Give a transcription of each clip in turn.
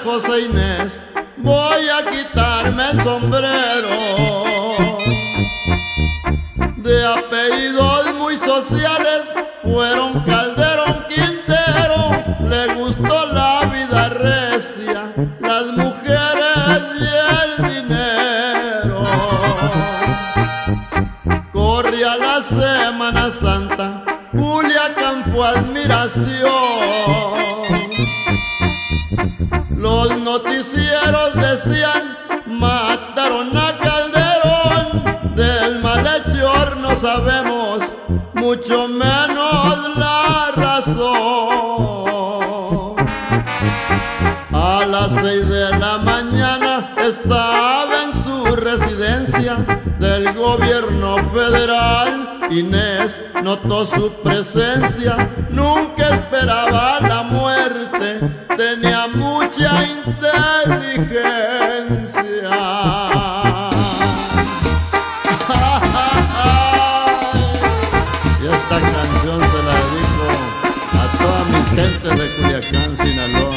José Inés, voy a quitarme el sombrero. De apellidos muy sociales fueron Calderón, Quintero. Le gustó la vida recia, las mujeres y el dinero. Corría la Semana Santa, Culiacán fue admiración. Los noticieros decían: mataron a Calderón. Del malhechor no sabemos, mucho menos la razón. A las 6 de la mañana estaba en su residencia del gobierno federal. Inés notó su presencia, nunca esperaba la muerte, tenía mucha inteligencia. Y esta canción se la dedico a toda mi gente de Culiacán, Sinaloa.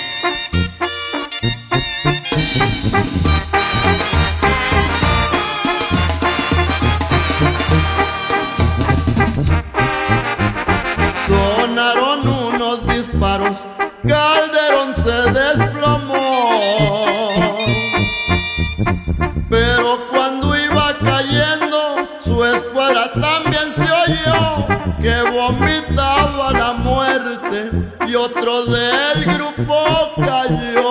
Sonaron unos disparos, Calderón se desplomó. Pero cuando iba cayendo, su escuadra también se oyó que vomitaba la muerte y otro del grupo cayó.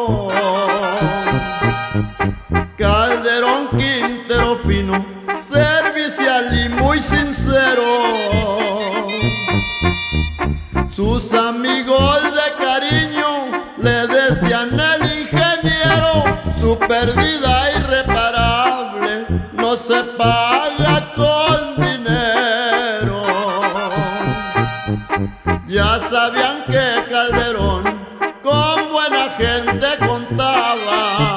Calderón, Quintero fino, servicial y muy sincero. Sus amigos de cariño le decían el ingeniero. Su pérdida irreparable no se paga con dinero. Ya sabían que Calderón con buena gente contaba.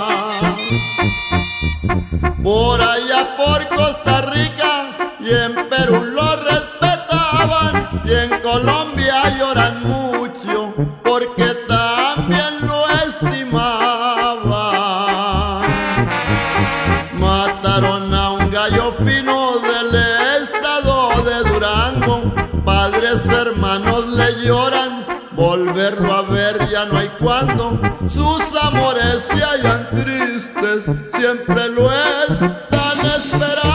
Por allá por Costa Rica y en Perú lo respetaban, y en Colombia lloran mucho porque también lo estimaban. Mataron a un gallo fino del estado de Durango, padres hermanos le lloran, volverlo a ver ya no hay cuando. Sus amores se hallan tristes, siempre lo están esperando.